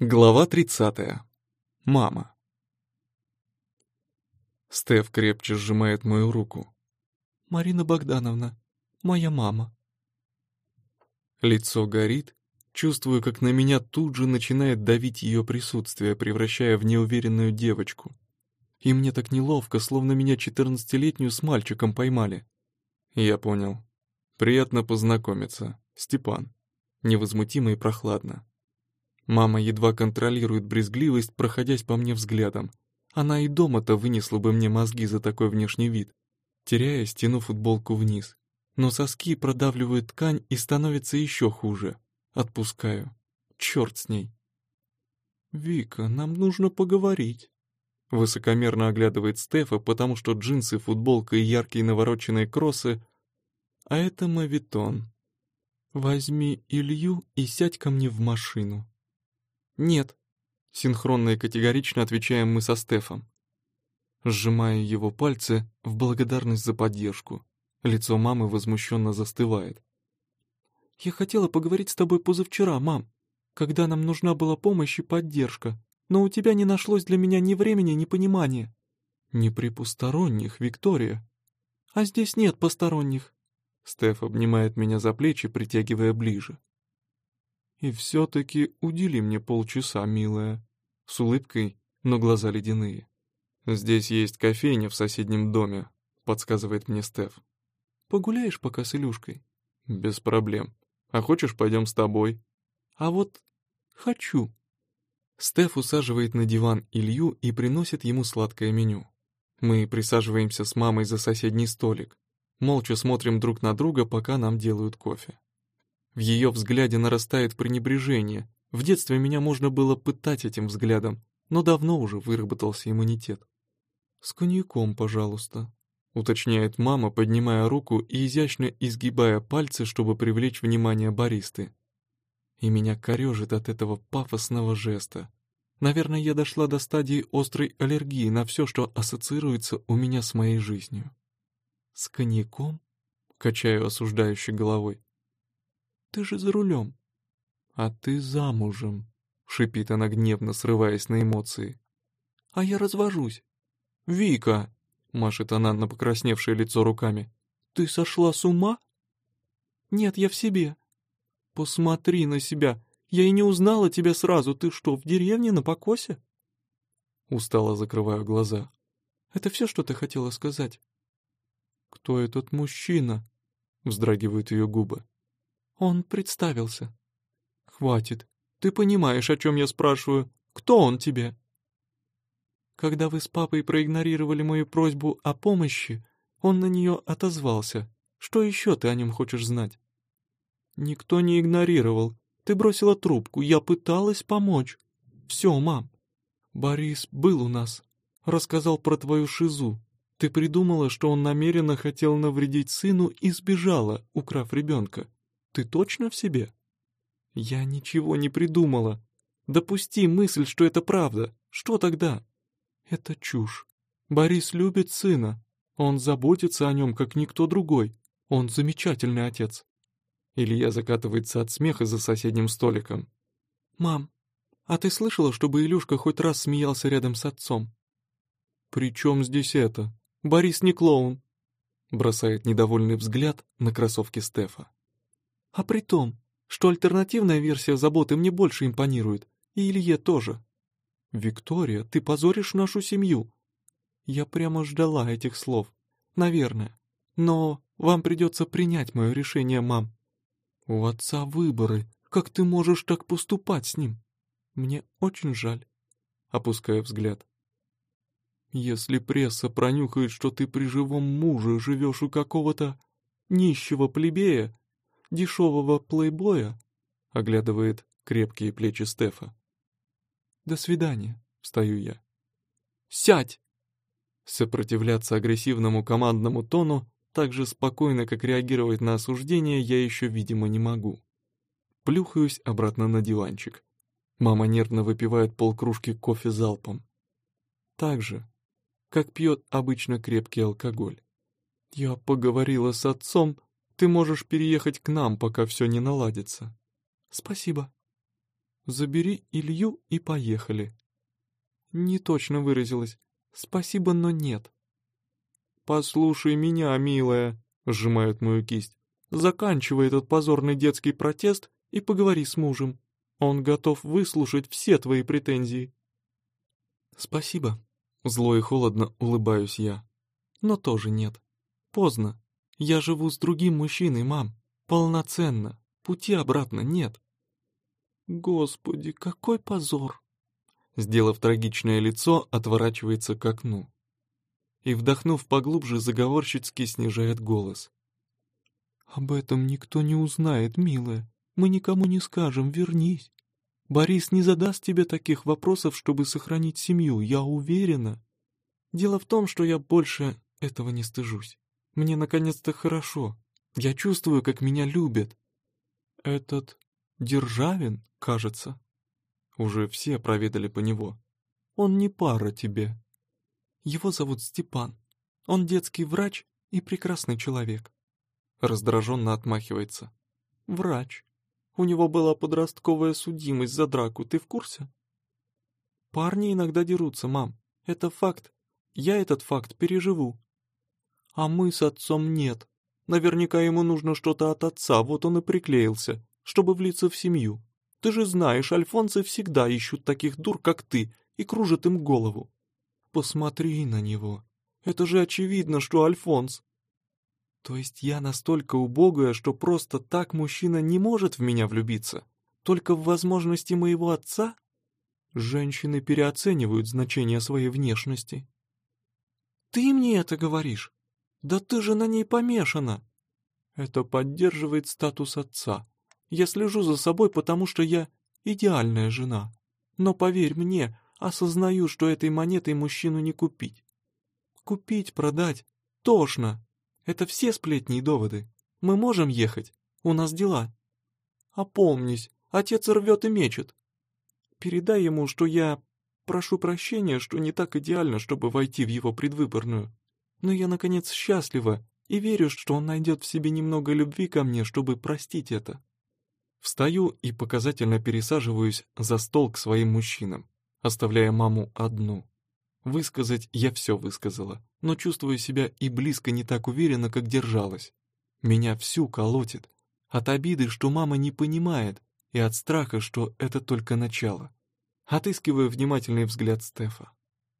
Глава 30. Мама. Стеф крепче сжимает мою руку. «Марина Богдановна, моя мама». Лицо горит, чувствую, как на меня тут же начинает давить ее присутствие, превращая в неуверенную девочку. И мне так неловко, словно меня 14-летнюю с мальчиком поймали. Я понял. Приятно познакомиться, Степан. Невозмутимо и прохладно. Мама едва контролирует брезгливость, проходясь по мне взглядом. Она и дома-то вынесла бы мне мозги за такой внешний вид. Теряясь, тяну футболку вниз. Но соски продавливают ткань и становится еще хуже. Отпускаю. Черт с ней. «Вика, нам нужно поговорить». Высокомерно оглядывает Стефа, потому что джинсы, футболка и яркие навороченные кроссы. А это мавитон. «Возьми Илью и сядь ко мне в машину». «Нет», — синхронно и категорично отвечаем мы со Стефом. Сжимаю его пальцы в благодарность за поддержку. Лицо мамы возмущенно застывает. «Я хотела поговорить с тобой позавчера, мам, когда нам нужна была помощь и поддержка, но у тебя не нашлось для меня ни времени, ни понимания». «Не при посторонних, Виктория». «А здесь нет посторонних». Стеф обнимает меня за плечи, притягивая ближе. «И все-таки удели мне полчаса, милая», с улыбкой, но глаза ледяные. «Здесь есть кофейня в соседнем доме», — подсказывает мне Стеф. «Погуляешь пока с Илюшкой?» «Без проблем. А хочешь, пойдем с тобой?» «А вот хочу». Стеф усаживает на диван Илью и приносит ему сладкое меню. Мы присаживаемся с мамой за соседний столик. Молча смотрим друг на друга, пока нам делают кофе. В ее взгляде нарастает пренебрежение. В детстве меня можно было пытать этим взглядом, но давно уже выработался иммунитет. «С коньяком, пожалуйста», — уточняет мама, поднимая руку и изящно изгибая пальцы, чтобы привлечь внимание баристы. И меня корежит от этого пафосного жеста. Наверное, я дошла до стадии острой аллергии на все, что ассоциируется у меня с моей жизнью. «С коньяком?» — качаю осуждающей головой. «Ты же за рулем». «А ты замужем», — шипит она гневно, срываясь на эмоции. «А я развожусь». «Вика!» — машет она на покрасневшее лицо руками. «Ты сошла с ума?» «Нет, я в себе». «Посмотри на себя. Я и не узнала тебя сразу. Ты что, в деревне на покосе?» Устало закрываю глаза. «Это все, что ты хотела сказать?» «Кто этот мужчина?» — вздрагивают ее губы. «Он представился». «Хватит. Ты понимаешь, о чем я спрашиваю. Кто он тебе?» «Когда вы с папой проигнорировали мою просьбу о помощи, он на нее отозвался. Что еще ты о нем хочешь знать?» «Никто не игнорировал. Ты бросила трубку. Я пыталась помочь. Все, мам. Борис был у нас. Рассказал про твою шизу. Ты придумала, что он намеренно хотел навредить сыну и сбежала, украв ребенка. Ты точно в себе?» «Я ничего не придумала. Допусти мысль, что это правда. Что тогда?» «Это чушь. Борис любит сына. Он заботится о нем, как никто другой. Он замечательный отец». Илья закатывается от смеха за соседним столиком. «Мам, а ты слышала, чтобы Илюшка хоть раз смеялся рядом с отцом?» «При чем здесь это? Борис не клоун», — бросает недовольный взгляд на кроссовки Стефа. «А при том, что альтернативная версия заботы мне больше импонирует, и Илье тоже». «Виктория, ты позоришь нашу семью». Я прямо ждала этих слов. Наверное. Но вам придется принять мое решение, мам. У отца выборы. Как ты можешь так поступать с ним? Мне очень жаль. Опускаю взгляд. Если пресса пронюхает, что ты при живом муже живешь у какого-то нищего плебея, дешевого плейбоя, оглядывает крепкие плечи Стефа. «До свидания», — встаю я. «Сядь!» Сопротивляться агрессивному командному тону так же спокойно, как реагировать на осуждение, я еще, видимо, не могу. Плюхаюсь обратно на диванчик. Мама нервно выпивает полкружки кофе залпом. Так же, как пьет обычно крепкий алкоголь. «Я поговорила с отцом. Ты можешь переехать к нам, пока все не наладится». «Спасибо». Забери Илью и поехали. Не точно выразилась. Спасибо, но нет. Послушай меня, милая, сжимает мою кисть. Заканчивай этот позорный детский протест и поговори с мужем. Он готов выслушать все твои претензии. Спасибо. Зло и холодно улыбаюсь я. Но тоже нет. Поздно. Я живу с другим мужчиной, мам. Полноценно. Пути обратно нет. Господи, какой позор! Сделав трагичное лицо, отворачивается к окну. И, вдохнув поглубже, заговорщицки снижает голос. «Об этом никто не узнает, милая. Мы никому не скажем, вернись. Борис не задаст тебе таких вопросов, чтобы сохранить семью, я уверена. Дело в том, что я больше этого не стыжусь. Мне наконец-то хорошо. Я чувствую, как меня любят. Этот Державин, кажется. Уже все проведали по него. Он не пара тебе. Его зовут Степан. Он детский врач и прекрасный человек. Раздраженно отмахивается. Врач. У него была подростковая судимость за драку, ты в курсе? Парни иногда дерутся, мам. Это факт. Я этот факт переживу. А мы с отцом нет. Наверняка ему нужно что-то от отца, вот он и приклеился, чтобы влиться в семью. Ты же знаешь, альфонсы всегда ищут таких дур, как ты, и кружат им голову. Посмотри на него. Это же очевидно, что Альфонс. То есть я настолько убогая, что просто так мужчина не может в меня влюбиться? Только в возможности моего отца? Женщины переоценивают значение своей внешности. Ты мне это говоришь? Да ты же на ней помешана. Это поддерживает статус отца. Я слежу за собой, потому что я идеальная жена. Но поверь мне, осознаю, что этой монетой мужчину не купить. Купить, продать — тошно. Это все сплетни и доводы. Мы можем ехать, у нас дела. Опомнись, отец рвет и мечет. Передай ему, что я прошу прощения, что не так идеально, чтобы войти в его предвыборную. Но я, наконец, счастлива и верю, что он найдет в себе немного любви ко мне, чтобы простить это. Встаю и показательно пересаживаюсь за стол к своим мужчинам, оставляя маму одну. Высказать я все высказала, но чувствую себя и близко не так уверенно, как держалась. Меня всю колотит. От обиды, что мама не понимает, и от страха, что это только начало. Отыскиваю внимательный взгляд Стефа.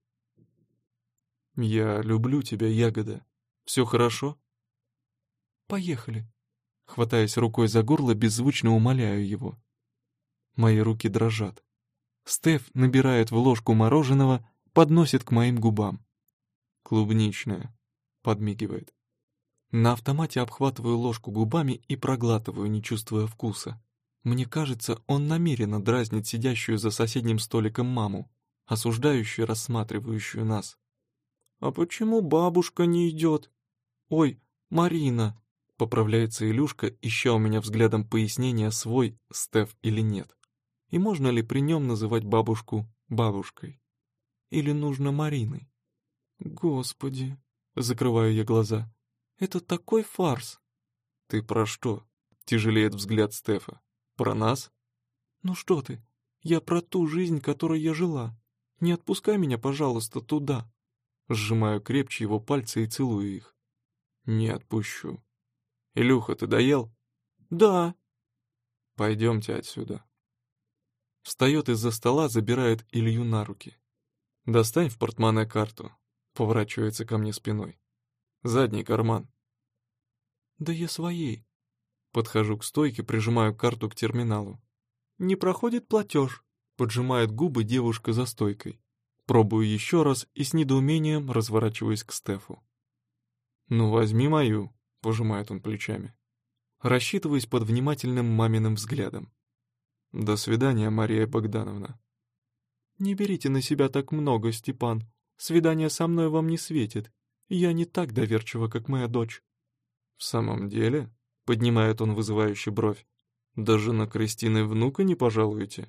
«Я люблю тебя, Ягода. Все хорошо?» «Поехали». Хватаясь рукой за горло, беззвучно умоляю его. Мои руки дрожат. Стеф набирает в ложку мороженого, подносит к моим губам. «Клубничное», — подмигивает. На автомате обхватываю ложку губами и проглатываю, не чувствуя вкуса. Мне кажется, он намеренно дразнит сидящую за соседним столиком маму, осуждающую, рассматривающую нас. «А почему бабушка не идет?» «Ой, Марина!» — поправляется Илюшка, ища у меня взглядом пояснения, свой Стеф или нет. И можно ли при нем называть бабушку бабушкой? Или нужно Мариной? Господи, закрываю я глаза. Это такой фарс. Ты про что? Тяжелеет взгляд Стефа. Про нас? Ну что ты? Я про ту жизнь, которой я жила. Не отпускай меня, пожалуйста, туда. Сжимаю крепче его пальцы и целую их. Не отпущу. Илюха, ты доел? Да. Пойдемте отсюда. Встает из-за стола, забирает Илью на руки. «Достань в портмоне карту», — поворачивается ко мне спиной. «Задний карман». «Да я своей». Подхожу к стойке, прижимаю карту к терминалу. «Не проходит платеж», — поджимает губы девушка за стойкой. Пробую еще раз и с недоумением разворачиваюсь к Стефу. «Ну, возьми мою», — пожимает он плечами. Рассчитываюсь под внимательным маминым взглядом. «До свидания, Мария Богдановна». «Не берите на себя так много, Степан. Свидание со мной вам не светит. Я не так доверчива, как моя дочь». «В самом деле?» — поднимает он вызывающе бровь. «Даже на Кристины внука не пожалуете?»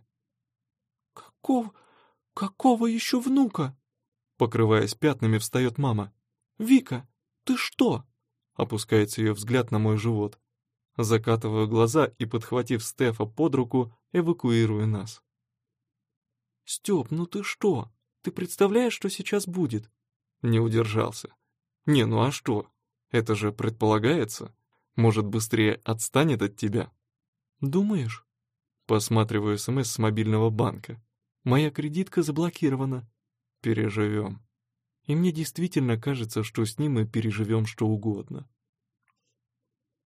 Какого еще внука?» Покрываясь пятнами, встает мама. «Вика, ты что?» — опускается ее взгляд на мой живот. Закатываю глаза и, подхватив Стефа под руку, эвакуирую нас. «Степ, ну ты что? Ты представляешь, что сейчас будет?» Не удержался. «Не, ну а что? Это же предполагается. Может, быстрее отстанет от тебя?» «Думаешь?» Посматриваю СМС с мобильного банка. «Моя кредитка заблокирована». «Переживем». И мне действительно кажется, что с ним мы переживем что угодно.